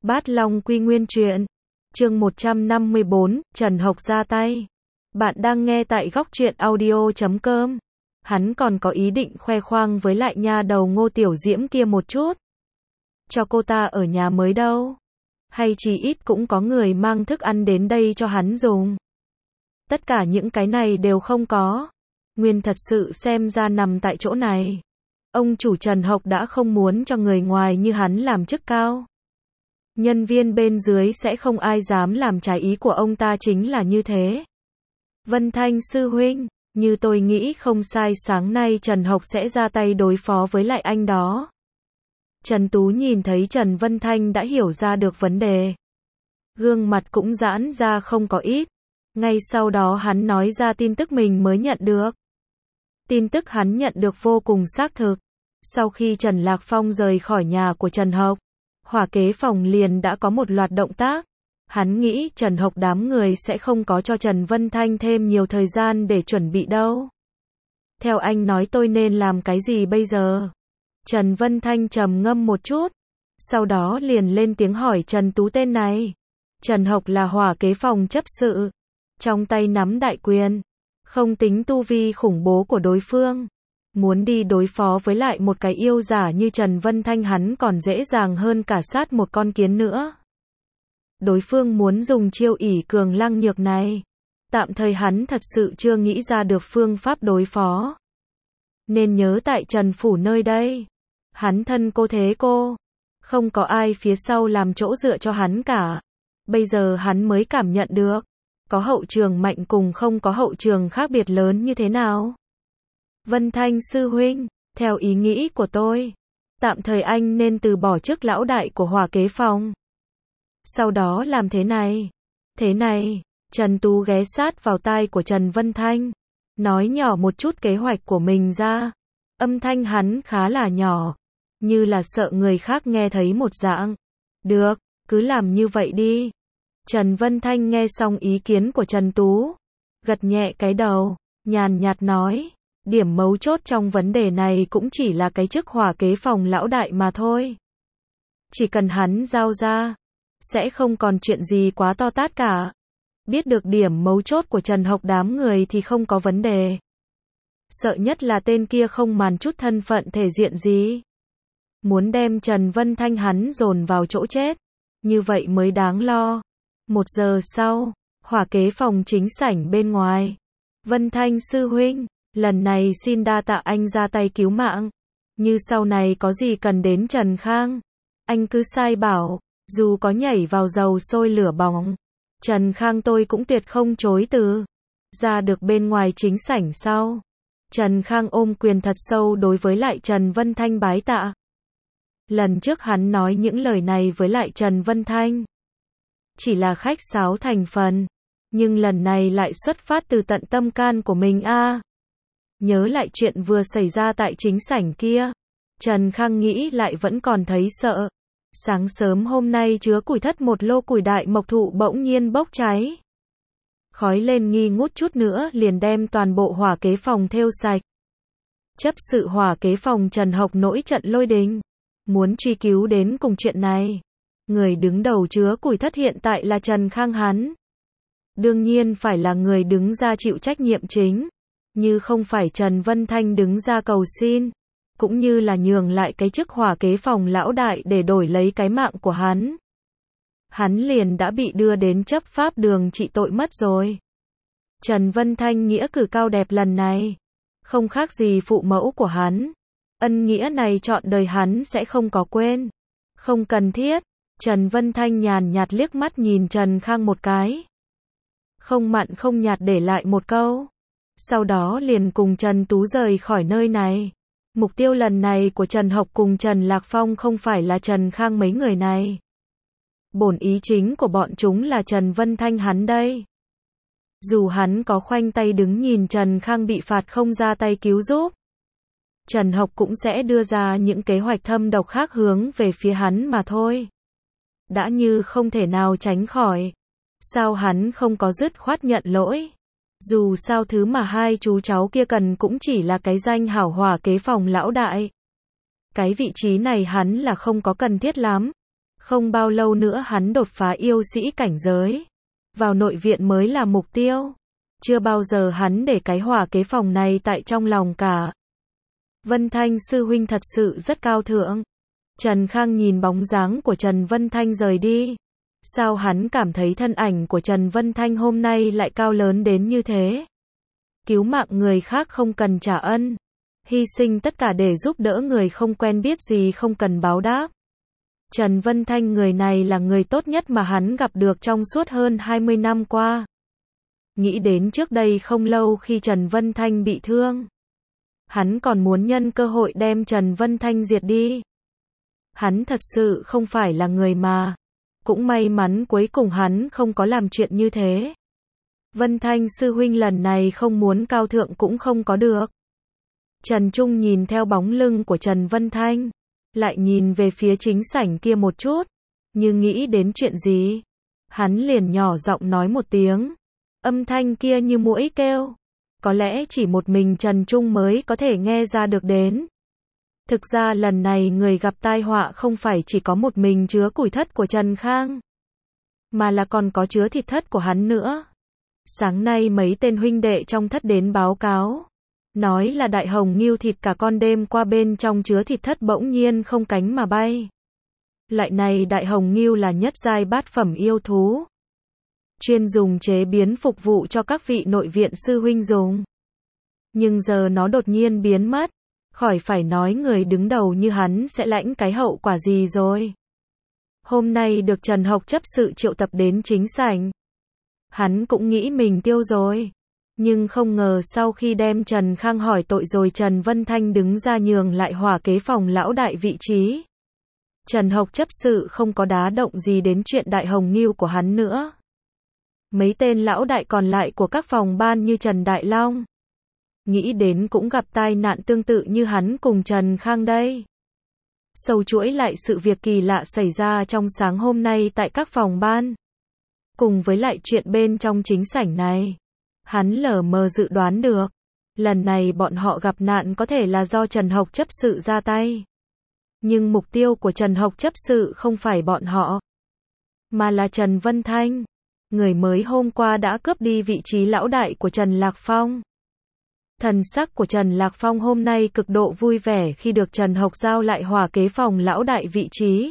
Bát Long Quy Nguyên truyện, chương 154, Trần Hộc ra tay. Bạn đang nghe tại góc truyện audio.com. Hắn còn có ý định khoe khoang với lại nha đầu Ngô Tiểu Diễm kia một chút. Cho cô ta ở nhà mới đâu. Hay chỉ ít cũng có người mang thức ăn đến đây cho hắn dùng. Tất cả những cái này đều không có. Nguyên thật sự xem ra nằm tại chỗ này. Ông chủ Trần Hộc đã không muốn cho người ngoài như hắn làm chức cao. Nhân viên bên dưới sẽ không ai dám làm trái ý của ông ta, chính là như thế. Vân Thanh sư huynh, như tôi nghĩ không sai, sáng nay Trần Hộc sẽ ra tay đối phó với lại anh đó. Trần Tú nhìn thấy Trần Vân Thanh đã hiểu ra được vấn đề. Gương mặt cũng giãn ra không có ít. Ngay sau đó hắn nói ra tin tức mình mới nhận được. Tin tức hắn nhận được vô cùng xác thực. Sau khi Trần Lạc Phong rời khỏi nhà của Trần Hộc, Hỏa Kế Phòng liền đã có một loạt động tác. Hắn nghĩ Trần Hộc đám người sẽ không có cho Trần Vân Thanh thêm nhiều thời gian để chuẩn bị đâu. Theo anh nói tôi nên làm cái gì bây giờ? Trần Vân Thanh trầm ngâm một chút, sau đó liền lên tiếng hỏi Trần Tú tên này. Trần Hộc là Hỏa Kế Phòng chấp sự, trong tay nắm đại quyền, không tính tu vi khủng bố của đối phương. Muốn đi đối phó với lại một cái yêu giả như Trần Vân Thanh hắn còn dễ dàng hơn cả sát một con kiến nữa. Đối phương muốn dùng chiêu ỷ cường lăng nhược này. Tạm thời hắn thật sự chưa nghĩ ra được phương pháp đối phó. Nên nhớ tại Trần Phủ nơi đây. Hắn thân cô thế cô. Không có ai phía sau làm chỗ dựa cho hắn cả. Bây giờ hắn mới cảm nhận được. Có hậu trường mạnh cùng không có hậu trường khác biệt lớn như thế nào. Vân Thanh sư huynh, theo ý nghĩ của tôi, tạm thời anh nên từ bỏ chức lão đại của Hỏa Kế Phòng. Sau đó làm thế này, Trần Tú ghé sát vào tai của Trần Vân Thanh, nói nhỏ một chút kế hoạch của mình ra. Âm thanh hắn khá là nhỏ, như là sợ người khác nghe thấy một dạng. Được, cứ làm như vậy đi. Trần Vân Thanh nghe xong ý kiến của Trần Tú, gật nhẹ cái đầu, nhàn nhạt nói. Điểm mấu chốt trong vấn đề này cũng chỉ là cái chức Hỏa Kế Phòng lão đại mà thôi. Chỉ cần hắn giao ra, sẽ không còn chuyện gì quá to tát cả. Biết được điểm mấu chốt của Trần Hộc đám người thì không có vấn đề. Sợ nhất là tên kia không màn chút thân phận thể diện gì. Muốn đem Trần Vân Thanh hắn dồn vào chỗ chết. Như vậy mới đáng lo. 1 giờ sau, Hỏa Kế Phòng chính sảnh bên ngoài. Vân Thanh sư huynh, lần này xin đa tạ anh ra tay cứu mạng. Như sau này có gì cần đến Trần Khang, anh cứ sai bảo, dù có nhảy vào dầu sôi lửa bỏng. Trần Khang tôi cũng tuyệt không chối từ. Ra được bên ngoài chính sảnh sau, Trần Khang ôm quyền thật sâu đối với lại Trần Vân Thanh bái tạ. Lần trước hắn nói những lời này với lại Trần Vân Thanh chỉ là khách sáo thành phần, nhưng lần này lại xuất phát từ tận tâm can của mình a. Nhớ lại chuyện vừa xảy ra tại chính sảnh kia, Trần Khang nghĩ lại vẫn còn thấy sợ. Sáng sớm hôm nay chứa củi thất một lô củi đại mộc thụ bỗng nhiên bốc cháy. Khói lên nghi ngút chút nữa liền đem toàn bộ Hỏa Kế Phòng thêu sạch. Chấp sự Hỏa Kế Phòng Trần Hộc nổi trận lôi đình, muốn truy cứu đến cùng chuyện này. Người đứng đầu chứa củi thất hiện tại là Trần Khang hắn. Đương nhiên phải là người đứng ra chịu trách nhiệm chính. Như không phải Trần Vân Thanh đứng ra cầu xin, cũng như là nhường lại cái chức Hỏa Kế Phòng lão đại để đổi lấy cái mạng của hắn. Hắn liền đã bị đưa đến chấp pháp đường trị tội mất rồi. Trần Vân Thanh nghĩa cử cao đẹp lần này, không khác gì phụ mẫu của hắn. Ân nghĩa này trọn đời hắn sẽ không có quên. Không cần thiết. Trần Vân Thanh nhàn nhạt liếc mắt nhìn Trần Khang một cái. Không mặn không nhạt để lại một câu. Sau đó liền cùng Trần Tú rời khỏi nơi này. Mục tiêu lần này của Trần Hộc cùng Trần Lạc Phong không phải là Trần Khang mấy người này. Bổn ý chính của bọn chúng là Trần Vân Thanh hắn đây. Dù hắn có khoanh tay đứng nhìn Trần Khang bị phạt không ra tay cứu giúp, Trần Hộc cũng sẽ đưa ra những kế hoạch thâm độc khác hướng về phía hắn mà thôi. Đã như không thể nào tránh khỏi, sao hắn không có dứt khoát nhận lỗi? Dù sao thứ mà hai chú cháu kia cần cũng chỉ là cái danh hảo Hỏa Kế Phòng lão đại. Cái vị trí này hắn là không có cần thiết lắm. Không bao lâu nữa hắn đột phá yêu sĩ cảnh giới. Vào nội viện mới là mục tiêu. Chưa bao giờ hắn để cái hỏa kế phòng này tại trong lòng cả. Vân Thanh sư huynh thật sự rất cao thượng. Trần Khang nhìn bóng dáng của Trần Vân Thanh rời đi. Sao hắn cảm thấy thân ảnh của Trần Vân Thanh hôm nay lại cao lớn đến như thế? Cứu mạng người khác không cần trả ân. Hy sinh tất cả để giúp đỡ người không quen biết gì không cần báo đáp. Trần Vân Thanh người này là người tốt nhất mà hắn gặp được trong suốt hơn 20 năm qua. Nghĩ đến trước đây không lâu khi Trần Vân Thanh bị thương. Hắn còn muốn nhân cơ hội đem Trần Vân Thanh diệt đi. Hắn thật sự không phải là người mà. Cũng may mắn cuối cùng hắn không có làm chuyện như thế. Vân Thanh sư huynh lần này không muốn cao thượng cũng không có được. Trần Trung nhìn theo bóng lưng của Trần Vân Thanh. Lại nhìn về phía chính sảnh kia một chút. Như nghĩ đến chuyện gì. Hắn liền nhỏ giọng nói một tiếng. Âm thanh kia như muỗi kêu. Có lẽ chỉ một mình Trần Trung mới có thể nghe ra được đến. Thực ra lần này người gặp tai họa không phải chỉ có một mình chứa củi thất của Trần Khang. Mà là còn có chứa thịt thất của hắn nữa. Sáng nay mấy tên huynh đệ trong thất đến báo cáo. Nói là đại hồng ngưu thịt cả con đêm qua bên trong chứa thịt thất bỗng nhiên không cánh mà bay. Loại này đại hồng ngưu là nhất giai bát phẩm yêu thú. Chuyên dùng chế biến phục vụ cho các vị nội viện sư huynh dùng. Nhưng giờ nó đột nhiên biến mất. Khỏi phải nói người đứng đầu như hắn sẽ lãnh cái hậu quả gì rồi. Hôm nay được Trần Hộc chấp sự triệu tập đến chính sảnh. Hắn cũng nghĩ mình tiêu rồi. Nhưng không ngờ sau khi đem Trần Khang hỏi tội rồi Trần Vân Thanh đứng ra nhường lại hỏa kế phòng lão đại vị trí. Trần Hộc chấp sự không có đá động gì đến chuyện đại hồng ngưu của hắn nữa. Mấy tên lão đại còn lại của các phòng ban như Trần Đại Long. Nghĩ đến cũng gặp tai nạn tương tự như hắn cùng Trần Khang đây. Sâu chuỗi lại sự việc kỳ lạ xảy ra trong sáng hôm nay tại các phòng ban. Cùng với lại chuyện bên trong chính sảnh này. Hắn lờ mờ dự đoán được. Lần này bọn họ gặp nạn có thể là do Trần Hộc chấp sự ra tay. Nhưng mục tiêu của Trần Hộc chấp sự không phải bọn họ. Mà là Trần Vân Thanh. Người mới hôm qua đã cướp đi vị trí lão đại của Trần Lạc Phong. Thần sắc của Trần Lạc Phong hôm nay cực độ vui vẻ khi được Trần Hộc giao lại hỏa kế phòng lão đại vị trí.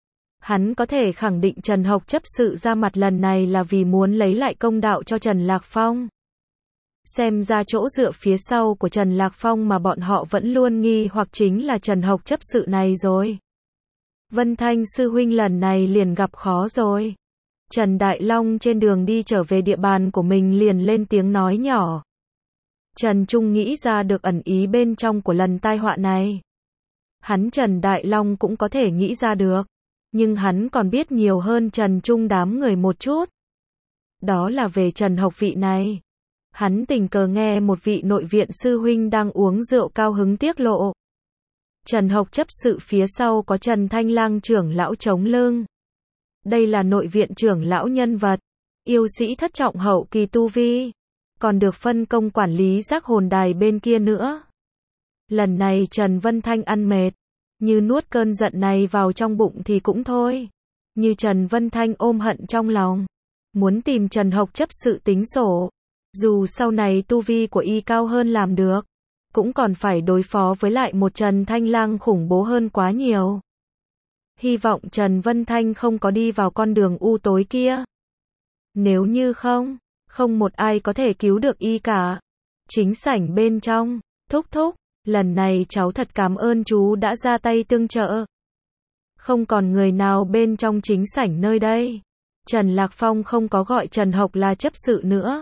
Hắn có thể khẳng định Trần Hộc chấp sự ra mặt lần này là vì muốn lấy lại công đạo cho Trần Lạc Phong. Xem ra chỗ dựa phía sau của Trần Lạc Phong mà bọn họ vẫn luôn nghi hoặc chính là Trần Hộc chấp sự này rồi. Vân Thanh sư huynh lần này liền gặp khó rồi. Trần Đại Long trên đường đi trở về địa bàn của mình liền lên tiếng nói nhỏ. Trần Trung nghĩ ra được ẩn ý bên trong của lần tai họa này. Hắn Trần Đại Long cũng có thể nghĩ ra được. Nhưng hắn còn biết nhiều hơn Trần Trung đám người một chút. Đó là về Trần Hộc vị này. Hắn tình cờ nghe một vị nội viện sư huynh đang uống rượu cao hứng tiết lộ. Trần Hộc chấp sự phía sau có Trần Thanh Lang trưởng lão chống lưng. Đây là nội viện trưởng lão nhân vật. Yêu sĩ thất trọng hậu kỳ tu vi. Còn được phân công quản lý giác hồn đài bên kia nữa. Lần này Trần Vân Thanh ăn mệt. Như nuốt cơn giận này vào trong bụng thì cũng thôi. Như Trần Vân Thanh ôm hận trong lòng. Muốn tìm Trần Hộc chấp sự tính sổ. Dù sau này tu vi của y cao hơn làm được. Cũng còn phải đối phó với lại một Trần Thanh Lang khủng bố hơn quá nhiều. Hy vọng Trần Vân Thanh không có đi vào con đường u tối kia. Nếu như không một ai có thể cứu được y cả. Chính sảnh bên trong, thúc thúc, lần này cháu thật cảm ơn chú đã ra tay tương trợ. Không còn người nào bên trong chính sảnh nơi đây. Trần Lạc Phong không có gọi Trần Hộc là chấp sự nữa.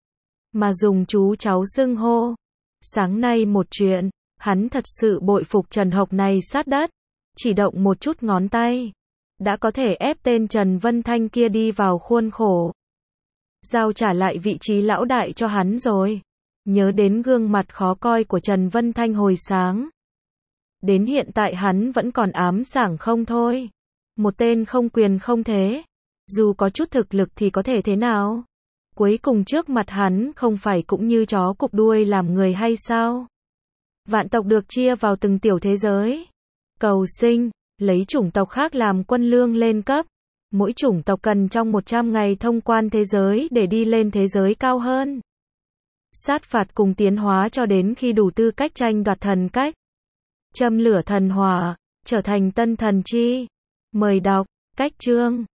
Mà dùng chú cháu xưng hô. Sáng nay một chuyện, hắn thật sự bội phục Trần Hộc này sát đất. Chỉ động một chút ngón tay. Đã có thể ép tên Trần Vân Thanh kia đi vào khuôn khổ. Giao trả lại vị trí lão đại cho hắn rồi. Nhớ đến gương mặt khó coi của Trần Vân Thanh hồi sáng. Đến hiện tại hắn vẫn còn ám sảng không thôi. Một tên không quyền không thế. Dù có chút thực lực thì có thể thế nào? Cuối cùng trước mặt hắn không phải cũng như chó cụp đuôi làm người hay sao? Vạn tộc được chia vào từng tiểu thế giới. Cầu sinh, lấy chủng tộc khác làm quân lương lên cấp. Mỗi chủng tộc cần trong 100 ngày thông quan thế giới để đi lên thế giới cao hơn. Sát phạt cùng tiến hóa cho đến khi đủ tư cách tranh đoạt thần cách. Châm lửa thần hỏa, trở thành tân thần chi. Mời đọc, cách chương.